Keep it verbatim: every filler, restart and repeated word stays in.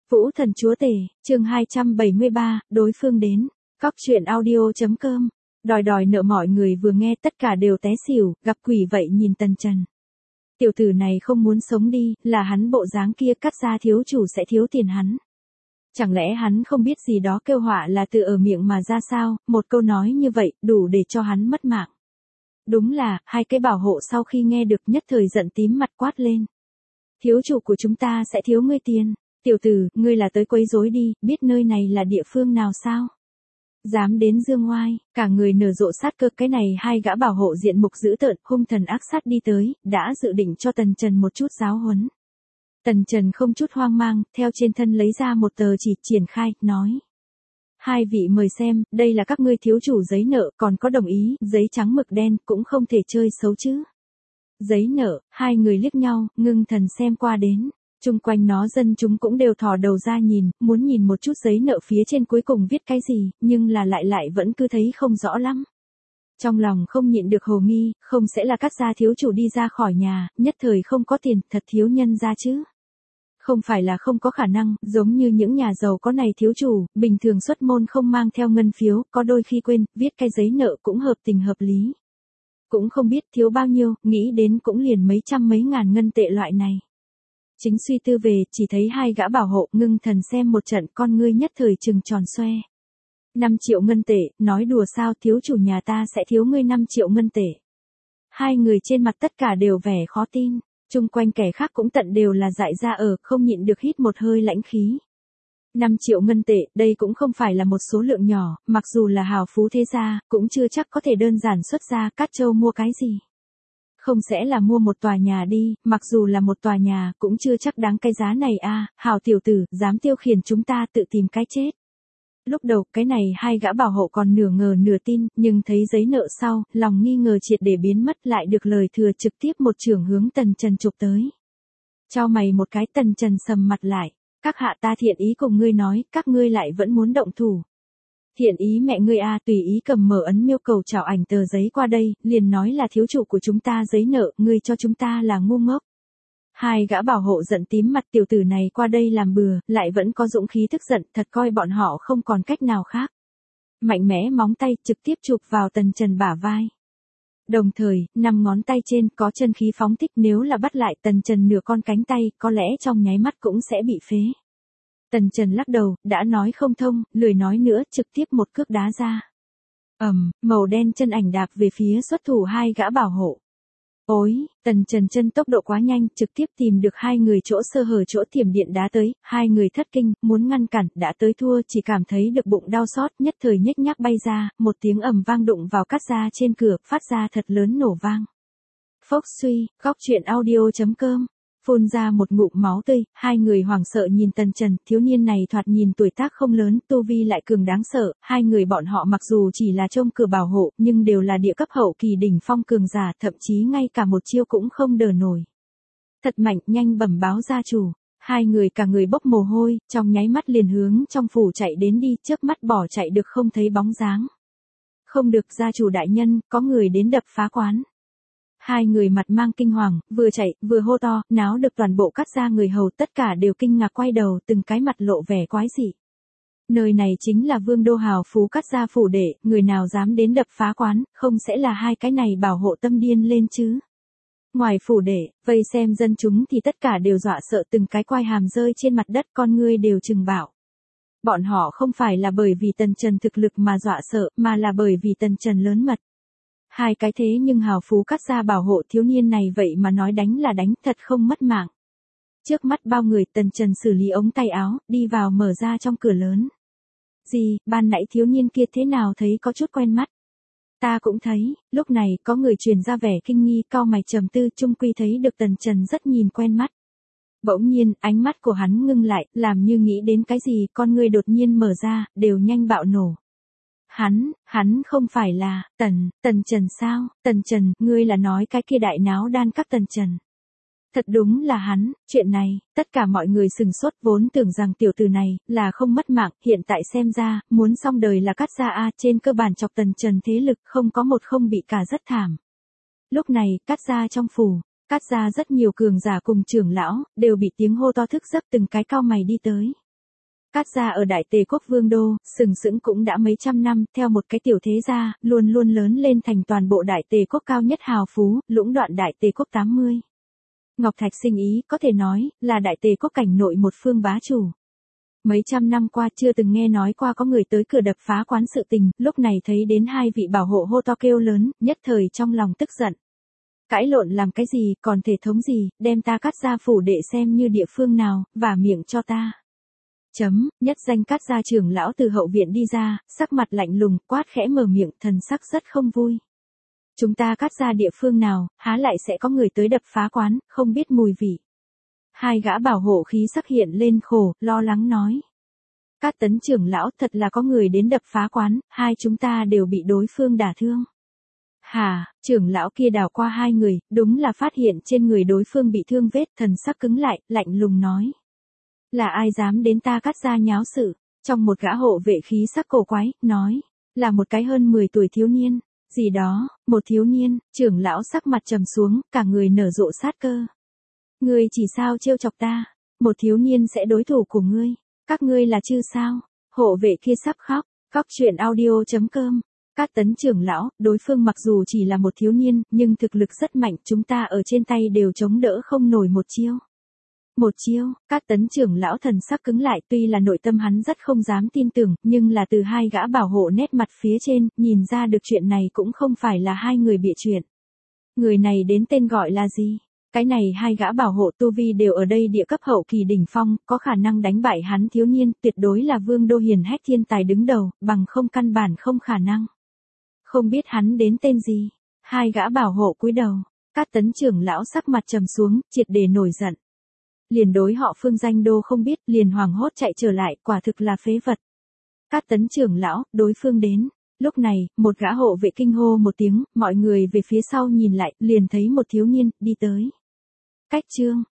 Vũ Thần Chúa Tể, chương hai trăm bảy mươi ba, đối phương đến. Cóc truyện audio chấm com. Đòi đòi nợ mọi người vừa nghe tất cả đều té xỉu, gặp quỷ vậy nhìn Tần Trần. Tiểu tử này không muốn sống đi, là hắn bộ dáng kia cắt ra thiếu chủ sẽ thiếu tiền hắn. Chẳng lẽ hắn không biết gì đó kêu họa là từ ở miệng mà ra sao, một câu nói như vậy, đủ để cho hắn mất mạng. Đúng là, hai cái bảo hộ sau khi nghe được nhất thời giận tím mặt quát lên. Thiếu chủ của chúng ta sẽ thiếu ngươi tiền. Tiểu tử, ngươi là tới quấy rối đi, biết nơi này là địa phương nào sao? Dám đến dương ngoai, cả người nở rộ sát cơ, cái này hai gã bảo hộ diện mục dữ tợn, hung thần ác sát đi tới, đã dự định cho Tần Trần một chút giáo huấn. Tần Trần không chút hoang mang, theo trên thân lấy ra một tờ chỉ, triển khai, nói. Hai vị mời xem, đây là các ngươi thiếu chủ giấy nợ, còn có đồng ý, giấy trắng mực đen, cũng không thể chơi xấu chứ. Giấy nợ, hai người liếc nhau, ngưng thần xem qua đến. Chung quanh nó dân chúng cũng đều thò đầu ra nhìn, muốn nhìn một chút giấy nợ phía trên cuối cùng viết cái gì, nhưng là lại lại vẫn cứ thấy không rõ lắm. Trong lòng không nhịn được hồ nghi, không sẽ là cắt gia thiếu chủ đi ra khỏi nhà, nhất thời không có tiền, thật thiếu nhân ra chứ. Không phải là không có khả năng, giống như những nhà giàu có này thiếu chủ, bình thường xuất môn không mang theo ngân phiếu, có đôi khi quên, viết cái giấy nợ cũng hợp tình hợp lý. Cũng không biết thiếu bao nhiêu, nghĩ đến cũng liền mấy trăm mấy ngàn ngân tệ loại này. Chính suy tư về, chỉ thấy hai gã bảo hộ ngưng thần xem một trận, con ngươi nhất thời trừng tròn xoe. năm triệu ngân tệ, nói đùa sao, thiếu chủ nhà ta sẽ thiếu ngươi năm triệu ngân tệ. Hai người trên mặt tất cả đều vẻ khó tin, chung quanh kẻ khác cũng tận đều là dại ra ở, không nhịn được hít một hơi lãnh khí. năm triệu ngân tệ, đây cũng không phải là một số lượng nhỏ, mặc dù là hào phú thế gia, cũng chưa chắc có thể đơn giản xuất ra Cát Châu mua cái gì. Không sẽ là mua một tòa nhà đi, mặc dù là một tòa nhà, cũng chưa chắc đáng cái giá này a. À, hào tiểu tử, dám tiêu khiển chúng ta tự tìm cái chết. Lúc đầu, cái này hai gã bảo hộ còn nửa ngờ nửa tin, nhưng thấy giấy nợ sau, lòng nghi ngờ triệt để biến mất, lại được lời thừa trực tiếp một chưởng hướng Tần Trần chụp tới. Cho mày một cái, Tần Trần sầm mặt lại. Các hạ ta thiện ý cùng ngươi nói, các ngươi lại vẫn muốn động thủ. Thiện ý mẹ ngươi a, tùy ý cầm mở ấn miêu cầu chào ảnh tờ giấy qua đây, liền nói là thiếu chủ của chúng ta giấy nợ, ngươi cho chúng ta là ngu ngốc. Hai gã bảo hộ giận tím mặt, tiểu tử này qua đây làm bừa, lại vẫn có dũng khí tức giận, thật coi bọn họ không còn cách nào khác. Mạnh mẽ móng tay trực tiếp chụp vào Tần Trần bả vai. Đồng thời, năm ngón tay trên có chân khí phóng thích, nếu là bắt lại Tần Trần nửa con cánh tay, có lẽ trong nháy mắt cũng sẽ bị phế. Tần Trần lắc đầu, đã nói không thông, lười nói nữa, trực tiếp một cước đá ra. Ầm, màu đen chân ảnh đạp về phía xuất thủ hai gã bảo hộ. Ôi, Tần Trần chân tốc độ quá nhanh, trực tiếp tìm được hai người chỗ sơ hở chỗ tiềm điện đá tới, hai người thất kinh, muốn ngăn cản, đã tới thua, chỉ cảm thấy được bụng đau xót, nhất thời nhếch nhác bay ra, một tiếng ầm vang đụng vào cắt ra trên cửa, phát ra thật lớn nổ vang. Phốc suy, Cóc truyện audio chấm com. Phun ra một ngụm máu tươi, hai người hoảng sợ nhìn Tần Trần, thiếu niên này thoạt nhìn tuổi tác không lớn, tu vi lại cường đáng sợ, hai người bọn họ mặc dù chỉ là trông cửa bảo hộ, nhưng đều là địa cấp hậu kỳ đỉnh phong cường giả, thậm chí ngay cả một chiêu cũng không đỡ nổi. Thật mạnh, nhanh bẩm báo gia chủ, hai người cả người bốc mồ hôi, trong nháy mắt liền hướng trong phủ chạy đến đi, chớp mắt bỏ chạy được không thấy bóng dáng. Không được, gia chủ đại nhân, có người đến đập phá quán. Hai người mặt mang kinh hoàng, vừa chạy, vừa hô to, náo được toàn bộ cắt ra người hầu, tất cả đều kinh ngạc quay đầu, từng cái mặt lộ vẻ quái dị. Nơi này chính là vương đô hào phú cắt ra phủ đệ, người nào dám đến đập phá quán, không sẽ là hai cái này bảo hộ tâm điên lên chứ. Ngoài phủ đệ, vây xem dân chúng thì tất cả đều dọa sợ, từng cái quai hàm rơi trên mặt đất, con ngươi đều trừng bảo. Bọn họ không phải là bởi vì Tần Trần thực lực mà dọa sợ, mà là bởi vì Tần Trần lớn mật. Hai cái thế nhưng hào phú cắt ra bảo hộ thiếu niên này vậy mà nói đánh là đánh, thật không mất mạng. Trước mắt bao người, Tần Trần xử lý ống tay áo, đi vào mở ra trong cửa lớn. Gì, ban nãy thiếu niên kia thế nào thấy có chút quen mắt. Ta cũng thấy, lúc này có người truyền ra vẻ kinh nghi, cau mày trầm tư, chung quy thấy được Tần Trần rất nhìn quen mắt. Bỗng nhiên, ánh mắt của hắn ngưng lại, làm như nghĩ đến cái gì, con người đột nhiên mở ra, đều nhanh bạo nổ. Hắn, hắn không phải là, Tần, Tần Trần sao, Tần Trần, ngươi là nói cái kia đại náo đan các Tần Trần. Thật đúng là hắn, chuyện này, tất cả mọi người sừng sốt, vốn tưởng rằng tiểu tử này, là không mất mạng, hiện tại xem ra, muốn xong đời là cắt ra a, trên cơ bản chọc Tần Trần thế lực, không có một không bị cả rất thảm. Lúc này, cắt ra trong phủ, cắt ra rất nhiều cường giả cùng trưởng lão, đều bị tiếng hô to thức giấc, từng cái cau mày đi tới. Cát gia ở Đại Tề quốc vương đô, sừng sững cũng đã mấy trăm năm, theo một cái tiểu thế gia, luôn luôn lớn lên thành toàn bộ Đại Tề quốc cao nhất hào phú, lũng đoạn Đại Tề quốc tám mươi. Ngọc Thạch sinh ý, có thể nói, là Đại Tề quốc cảnh nội một phương bá chủ. Mấy trăm năm qua chưa từng nghe nói qua có người tới cửa đập phá quán sự tình, lúc này thấy đến hai vị bảo hộ hô to kêu lớn, nhất thời trong lòng tức giận. Cãi lộn làm cái gì, còn thể thống gì, đem ta Cát gia phủ đệ xem như địa phương nào, và miệng cho ta. Chấm, nhất danh Cát gia trưởng lão từ hậu viện đi ra, sắc mặt lạnh lùng, quát khẽ mở miệng, thần sắc rất không vui. Chúng ta Cát gia địa phương nào, há lại sẽ có người tới đập phá quán, không biết mùi vị. Hai gã bảo hộ khí sắc hiện lên khổ, lo lắng nói. Cát tấn trưởng lão, thật là có người đến đập phá quán, hai chúng ta đều bị đối phương đả thương. Hà, trưởng lão kia đảo qua hai người, đúng là phát hiện trên người đối phương bị thương vết, thần sắc cứng lại, lạnh lùng nói. Là ai dám đến ta Cát gia nháo sự? Trong một gã hộ vệ khí sắc cổ quái, nói. Là một cái hơn mười tuổi thiếu niên. Gì đó, một thiếu niên, trưởng lão sắc mặt trầm xuống, cả người nở rộ sát cơ. Ngươi chỉ sao trêu chọc ta? Một thiếu niên sẽ đối thủ của ngươi. Các ngươi là chư sao? Hộ vệ kia sắp khóc. Cóc truyện audio chấm com. Cát tấn trưởng lão, đối phương mặc dù chỉ là một thiếu niên, nhưng thực lực rất mạnh, chúng ta ở trên tay đều chống đỡ không nổi một chiêu. Một chiêu, Cát tấn trưởng lão thần sắc cứng lại, tuy là nội tâm hắn rất không dám tin tưởng, nhưng là từ hai gã bảo hộ nét mặt phía trên, nhìn ra được chuyện này cũng không phải là hai người bịa chuyện. Người này đến tên gọi là gì? Cái này hai gã bảo hộ tu vi đều ở đây địa cấp hậu kỳ đỉnh phong, có khả năng đánh bại hắn thiếu niên, tuyệt đối là vương đô hiền hách thiên tài đứng đầu, bằng không căn bản không khả năng. Không biết hắn đến tên gì? Hai gã bảo hộ cúi đầu, Cát tấn trưởng lão sắc mặt trầm xuống, triệt để nổi giận. Liền đối họ phương danh đô không biết, liền hoảng hốt chạy trở lại, quả thực là phế vật. Cát tấn trưởng lão, đối phương đến. Lúc này, một gã hộ vệ kinh hô một tiếng, mọi người về phía sau nhìn lại, liền thấy một thiếu niên, đi tới. Cách chương,